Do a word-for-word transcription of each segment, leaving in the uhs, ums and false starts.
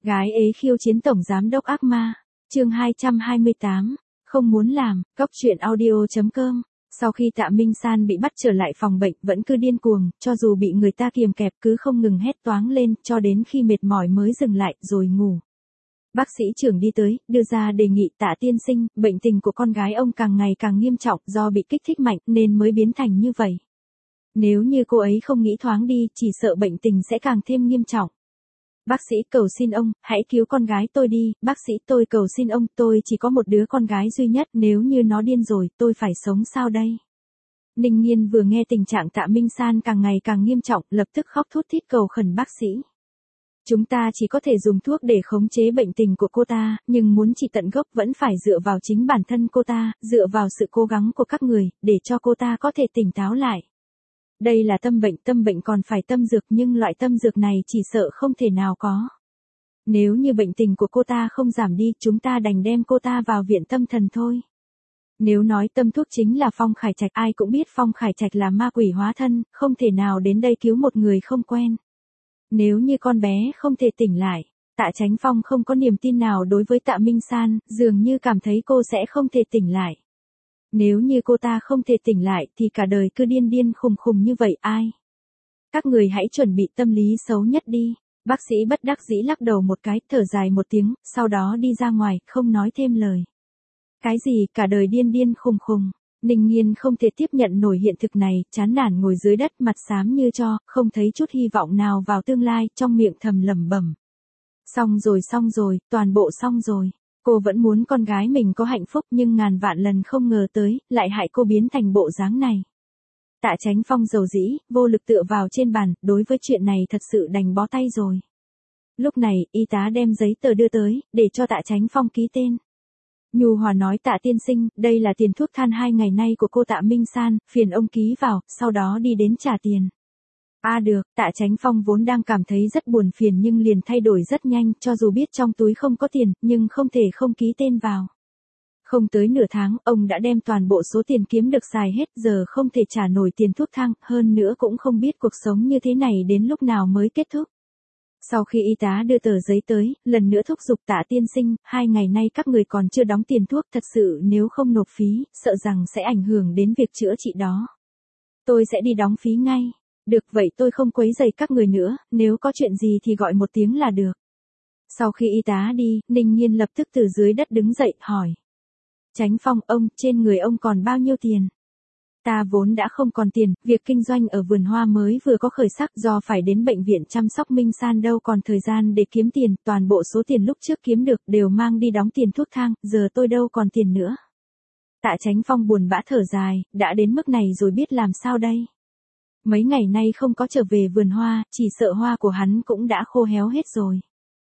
Gái ế khiêu chiến tổng giám đốc ác ma. Chương hai trăm hai mươi tám. Không muốn làm. Cốc truyện audio chấm com. Sau khi Tạ Minh San bị bắt trở lại phòng bệnh, vẫn cứ điên cuồng, cho dù bị người ta kiềm kẹp cứ không ngừng hét toáng lên, cho đến khi mệt mỏi mới dừng lại, rồi ngủ. Bác sĩ trưởng đi tới, đưa ra đề nghị: Tạ tiên sinh, bệnh tình của con gái ông càng ngày càng nghiêm trọng, do bị kích thích mạnh nên mới biến thành như vậy. Nếu như cô ấy không nghĩ thoáng đi, chỉ sợ bệnh tình sẽ càng thêm nghiêm trọng. Bác sĩ, cầu xin ông, hãy cứu con gái tôi đi, bác sĩ, tôi cầu xin ông, tôi chỉ có một đứa con gái duy nhất, nếu như nó điên rồi, tôi phải sống sao đây? Ninh Nghiên vừa nghe tình trạng Tạ Minh San càng ngày càng nghiêm trọng, lập tức khóc thút thít cầu khẩn bác sĩ. Chúng ta chỉ có thể dùng thuốc để khống chế bệnh tình của cô ta, nhưng muốn trị tận gốc vẫn phải dựa vào chính bản thân cô ta, dựa vào sự cố gắng của các người, để cho cô ta có thể tỉnh táo lại. Đây là tâm bệnh, tâm bệnh còn phải tâm dược, nhưng loại tâm dược này chỉ sợ không thể nào có. Nếu như bệnh tình của cô ta không giảm đi, chúng ta đành đem cô ta vào viện tâm thần thôi. Nếu nói tâm thuốc chính là Phong Khải Trạch, ai cũng biết Phong Khải Trạch là ma quỷ hóa thân, không thể nào đến đây cứu một người không quen. Nếu như con bé không thể tỉnh lại, Tạ Chánh Phong không có niềm tin nào đối với Tạ Minh San, dường như cảm thấy cô sẽ không thể tỉnh lại. Nếu như cô ta không thể tỉnh lại thì cả đời cứ điên điên khùng khùng như vậy ai? Các người hãy chuẩn bị tâm lý xấu nhất đi. Bác sĩ bất đắc dĩ lắc đầu một cái, thở dài một tiếng, sau đó đi ra ngoài, không nói thêm lời. Cái gì, cả đời điên điên khùng khùng? Ninh Nghiên không thể tiếp nhận nổi hiện thực này, chán nản ngồi dưới đất, mặt xám như tro, không thấy chút hy vọng nào vào tương lai, trong miệng thầm lẩm bẩm. Xong rồi xong rồi, toàn bộ xong rồi. Cô vẫn muốn con gái mình có hạnh phúc, nhưng ngàn vạn lần không ngờ tới, lại hại cô biến thành bộ dáng này. Tạ Chánh Phong dầu dĩ, vô lực tựa vào trên bàn, đối với chuyện này thật sự đành bó tay rồi. Lúc này, y tá đem giấy tờ đưa tới, để cho Tạ Chánh Phong ký tên. Nhu hòa nói: Tạ tiên sinh, đây là tiền thuốc than hai ngày nay của cô Tạ Minh San, phiền ông ký vào, sau đó đi đến trả tiền. À được, Tạ Chánh Phong vốn đang cảm thấy rất buồn phiền nhưng liền thay đổi rất nhanh, cho dù biết trong túi không có tiền, nhưng không thể không ký tên vào. Không tới nửa tháng, ông đã đem toàn bộ số tiền kiếm được xài hết, giờ không thể trả nổi tiền thuốc thang, hơn nữa cũng không biết cuộc sống như thế này đến lúc nào mới kết thúc. Sau khi y tá đưa tờ giấy tới, lần nữa thúc giục: Tạ tiên sinh, hai ngày nay các người còn chưa đóng tiền thuốc, thật sự nếu không nộp phí, sợ rằng sẽ ảnh hưởng đến việc chữa trị đó. Tôi sẽ đi đóng phí ngay. Được, vậy tôi không quấy rầy các người nữa, nếu có chuyện gì thì gọi một tiếng là được. Sau khi y tá đi, Ninh Nghiên lập tức từ dưới đất đứng dậy, hỏi. Chánh Phong, ông, trên người ông còn bao nhiêu tiền? Ta vốn đã không còn tiền, việc kinh doanh ở vườn hoa mới vừa có khởi sắc, do phải đến bệnh viện chăm sóc Minh San đâu còn thời gian để kiếm tiền, toàn bộ số tiền lúc trước kiếm được đều mang đi đóng tiền thuốc thang, giờ tôi đâu còn tiền nữa. Tạ Chánh Phong buồn bã thở dài, đã đến mức này rồi biết làm sao đây? Mấy ngày nay không có trở về vườn hoa, chỉ sợ hoa của hắn cũng đã khô héo hết rồi.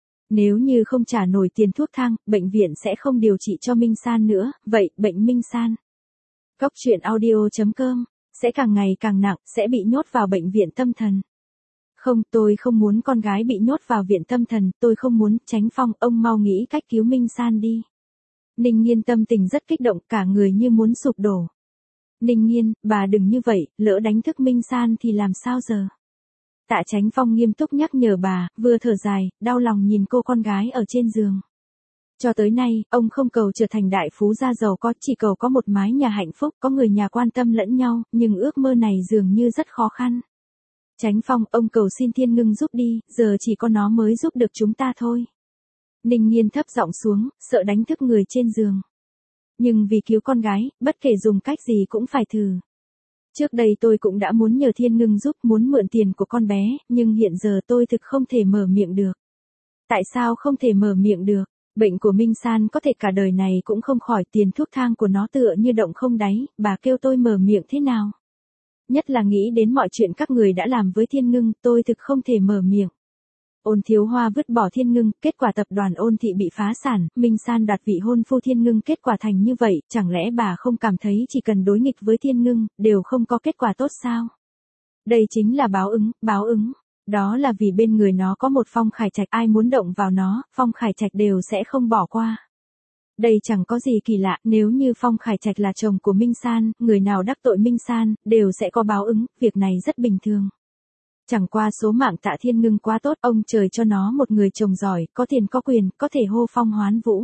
Nếu như không trả nổi tiền thuốc thang, bệnh viện sẽ không điều trị cho Minh San nữa, vậy, bệnh Minh San. Cốc truyện audio chấm com, sẽ càng ngày càng nặng, sẽ bị nhốt vào bệnh viện tâm thần. Không, tôi không muốn con gái bị nhốt vào viện tâm thần, tôi không muốn. Chánh Phong, ông mau nghĩ cách cứu Minh San đi. Ninh Nghiên tâm tình rất kích động, cả người như muốn sụp đổ. Ninh Nghiên, bà đừng như vậy, lỡ đánh thức Minh San thì làm sao giờ? Tạ Chánh Phong nghiêm túc nhắc nhở bà, vừa thở dài, đau lòng nhìn cô con gái ở trên giường. Cho tới nay, ông không cầu trở thành đại phú gia giàu có, chỉ cầu có một mái nhà hạnh phúc, có người nhà quan tâm lẫn nhau, nhưng ước mơ này dường như rất khó khăn. Chánh Phong, ông cầu xin Thiên Ngưng giúp đi, giờ chỉ có nó mới giúp được chúng ta thôi. Ninh Nghiên thấp giọng xuống, sợ đánh thức người trên giường. Nhưng vì cứu con gái, bất kể dùng cách gì cũng phải thử. Trước đây tôi cũng đã muốn nhờ Thiên Ngưng giúp, muốn mượn tiền của con bé, nhưng hiện giờ tôi thực không thể mở miệng được. Tại sao không thể mở miệng được? Bệnh của Minh San có thể cả đời này cũng không khỏi, tiền thuốc thang của nó tựa như động không đáy, bà kêu tôi mở miệng thế nào? Nhất là nghĩ đến mọi chuyện các người đã làm với Thiên Ngưng, tôi thực không thể mở miệng. Ôn Thiếu Hoa vứt bỏ Thiên Ngưng, kết quả tập đoàn Ôn Thị bị phá sản, Minh San đoạt vị hôn phu Thiên Ngưng, kết quả thành như vậy, chẳng lẽ bà không cảm thấy chỉ cần đối nghịch với Thiên Ngưng, đều không có kết quả tốt sao? Đây chính là báo ứng, báo ứng. Đó là vì bên người nó có một Phong Khải Trạch, ai muốn động vào nó, Phong Khải Trạch đều sẽ không bỏ qua. Đây chẳng có gì kỳ lạ, nếu như Phong Khải Trạch là chồng của Minh San, người nào đắc tội Minh San, đều sẽ có báo ứng, việc này rất bình thường. Chẳng qua số mạng Tạ Thiên Ngưng quá tốt, ông trời cho nó một người chồng giỏi, có tiền có quyền, có thể hô phong hoán vũ.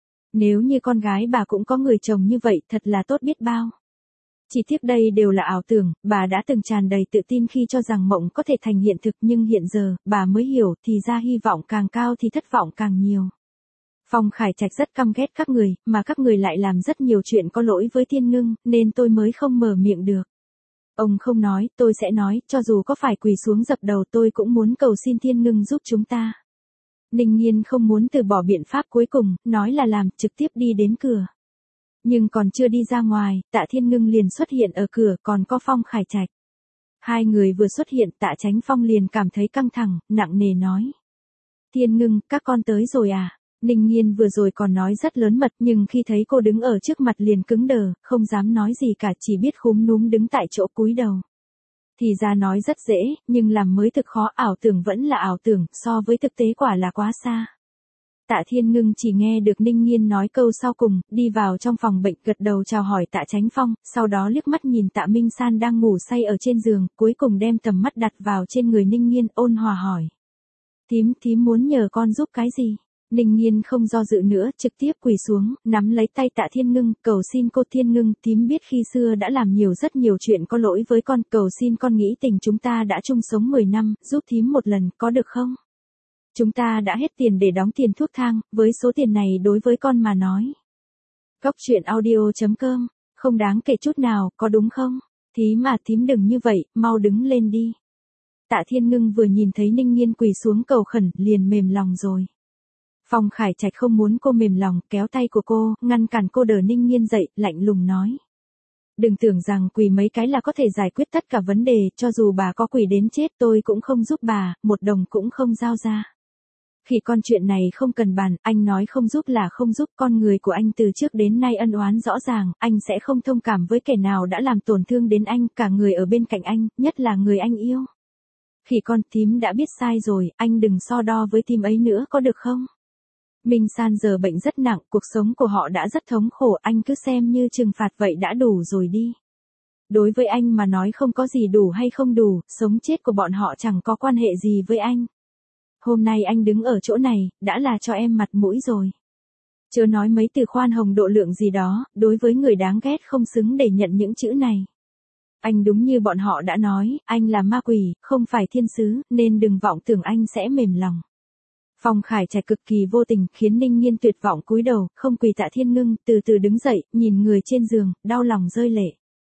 Nếu như con gái bà cũng có người chồng như vậy thật là tốt biết bao. Chỉ tiếc đây đều là ảo tưởng, bà đã từng tràn đầy tự tin khi cho rằng mộng có thể thành hiện thực, nhưng hiện giờ, bà mới hiểu thì ra hy vọng càng cao thì thất vọng càng nhiều. Phong Khải Trạch rất căm ghét các người, mà các người lại làm rất nhiều chuyện có lỗi với Thiên Ngưng, nên tôi mới không mở miệng được. Ông không nói, tôi sẽ nói, cho dù có phải quỳ xuống dập đầu tôi cũng muốn cầu xin Thiên Ngưng giúp chúng ta. Ninh Nhiên không muốn từ bỏ biện pháp cuối cùng, nói là làm, trực tiếp đi đến cửa. Nhưng còn chưa đi ra ngoài, Tạ Thiên Ngưng liền xuất hiện ở cửa, còn có Phong Khải Trạch. Hai người vừa xuất hiện, Tạ Chánh Phong liền cảm thấy căng thẳng, nặng nề nói. Thiên Ngưng, các con tới rồi à? Ninh Nhiên vừa rồi còn nói rất lớn mật, nhưng khi thấy cô đứng ở trước mặt liền cứng đờ, không dám nói gì cả, chỉ biết khúm núm đứng tại chỗ cúi đầu. Thì ra nói rất dễ, nhưng làm mới thực khó, ảo tưởng vẫn là ảo tưởng, so với thực tế quả là quá xa. Tạ Thiên Ngưng chỉ nghe được Ninh Nhiên nói câu sau cùng, đi vào trong phòng bệnh, gật đầu chào hỏi Tạ Chánh Phong, sau đó liếc mắt nhìn Tạ Minh San đang ngủ say ở trên giường, cuối cùng đem tầm mắt đặt vào trên người Ninh Nhiên, ôn hòa hỏi. Thím, thím muốn nhờ con giúp cái gì? Ninh Nhiên không do dự nữa, trực tiếp quỳ xuống, nắm lấy tay Tạ Thiên Ngưng, cầu xin cô Thiên Ngưng, thím biết khi xưa đã làm nhiều rất nhiều chuyện có lỗi với con, cầu xin con nghĩ tình chúng ta đã chung sống mười năm, giúp thím một lần, có được không? Chúng ta đã hết tiền để đóng tiền thuốc thang, với số tiền này đối với con mà nói. Cóc truyện audio chấm com, không đáng kể chút nào, có đúng không? Thím mà thím đừng như vậy, mau đứng lên đi. Tạ Thiên Ngưng vừa nhìn thấy Ninh Nhiên quỳ xuống cầu khẩn, liền mềm lòng rồi. Phong Khải Trạch không muốn cô mềm lòng, kéo tay của cô, ngăn cản cô đỡ Ninh Nhiên dậy, lạnh lùng nói. Đừng tưởng rằng quỳ mấy cái là có thể giải quyết tất cả vấn đề, cho dù bà có quỳ đến chết tôi cũng không giúp bà, một đồng cũng không giao ra. Khi con chuyện này không cần bàn, anh nói không giúp là không giúp, con người của anh từ trước đến nay ân oán rõ ràng, anh sẽ không thông cảm với kẻ nào đã làm tổn thương đến anh, cả người ở bên cạnh anh, nhất là người anh yêu. Khi con thím đã biết sai rồi, anh đừng so đo với thím ấy nữa có được không? Minh San giờ bệnh rất nặng, cuộc sống của họ đã rất thống khổ, anh cứ xem như trừng phạt vậy đã đủ rồi đi. Đối với anh mà nói không có gì đủ hay không đủ, sống chết của bọn họ chẳng có quan hệ gì với anh. Hôm nay anh đứng ở chỗ này, đã là cho em mặt mũi rồi. Chớ nói mấy từ khoan hồng độ lượng gì đó, đối với người đáng ghét không xứng để nhận những chữ này. Anh đúng như bọn họ đã nói, anh là ma quỷ, không phải thiên sứ, nên đừng vọng tưởng anh sẽ mềm lòng. Phong Khải Trạch cực kỳ vô tình, khiến Ninh Nhiên tuyệt vọng cúi đầu, không quỳ Tạ Thiên Ngưng, từ từ đứng dậy, nhìn người trên giường, đau lòng rơi lệ.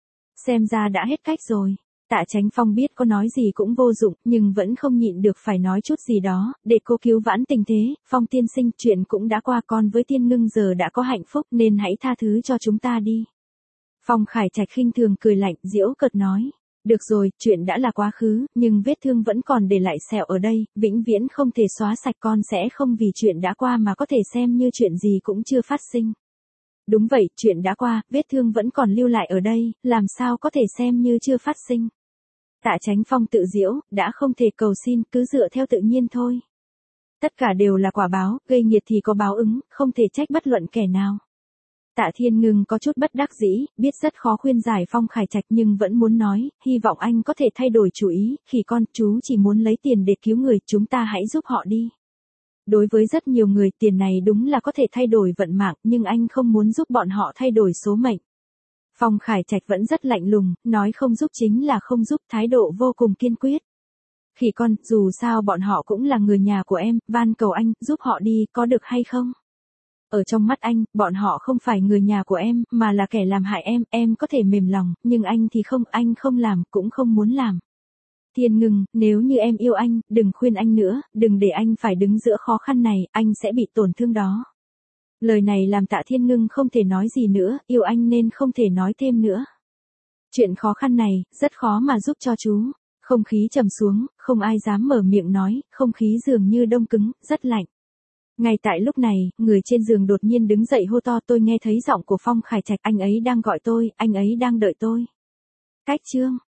Xem ra đã hết cách rồi. Tạ Chánh Phong biết có nói gì cũng vô dụng, nhưng vẫn không nhịn được phải nói chút gì đó, để cô cứu vãn tình thế. Phong tiên sinh, chuyện cũng đã qua, con với Thiên Ngưng giờ đã có hạnh phúc, nên hãy tha thứ cho chúng ta đi. Phong Khải Trạch khinh thường cười lạnh, giễu cợt nói. Được rồi, chuyện đã là quá khứ, nhưng vết thương vẫn còn để lại sẹo ở đây, vĩnh viễn không thể xóa sạch, con sẽ không vì chuyện đã qua mà có thể xem như chuyện gì cũng chưa phát sinh. Đúng vậy, chuyện đã qua, vết thương vẫn còn lưu lại ở đây, làm sao có thể xem như chưa phát sinh. Tạ Chánh Phong tự giễu, đã không thể cầu xin, cứ dựa theo tự nhiên thôi. Tất cả đều là quả báo, gây nghiệt thì có báo ứng, không thể trách bất luận kẻ nào. Tạ Thiên Ngưng có chút bất đắc dĩ, biết rất khó khuyên giải Phong Khải Trạch nhưng vẫn muốn nói, hy vọng anh có thể thay đổi chủ ý, khi con, chú chỉ muốn lấy tiền để cứu người, chúng ta hãy giúp họ đi. Đối với rất nhiều người, tiền này đúng là có thể thay đổi vận mạng, nhưng anh không muốn giúp bọn họ thay đổi số mệnh. Phong Khải Trạch vẫn rất lạnh lùng, nói không giúp chính là không giúp, thái độ vô cùng kiên quyết. Khi con, dù sao bọn họ cũng là người nhà của em, van cầu anh, giúp họ đi, có được hay không? Ở trong mắt anh, bọn họ không phải người nhà của em, mà là kẻ làm hại em, em có thể mềm lòng, nhưng anh thì không, anh không làm, cũng không muốn làm. Thiên Ngưng, nếu như em yêu anh, đừng khuyên anh nữa, đừng để anh phải đứng giữa khó khăn này, anh sẽ bị tổn thương đó. Lời này làm Tạ Thiên Ngưng không thể nói gì nữa, yêu anh nên không thể nói thêm nữa. Chuyện khó khăn này, rất khó mà giúp cho chú. Không khí trầm xuống, không ai dám mở miệng nói, không khí dường như đông cứng, rất lạnh. Ngay tại lúc này, người trên giường đột nhiên đứng dậy hô to, tôi nghe thấy giọng của Phong Khải Trạch, anh ấy đang gọi tôi, anh ấy đang đợi tôi. Cách chương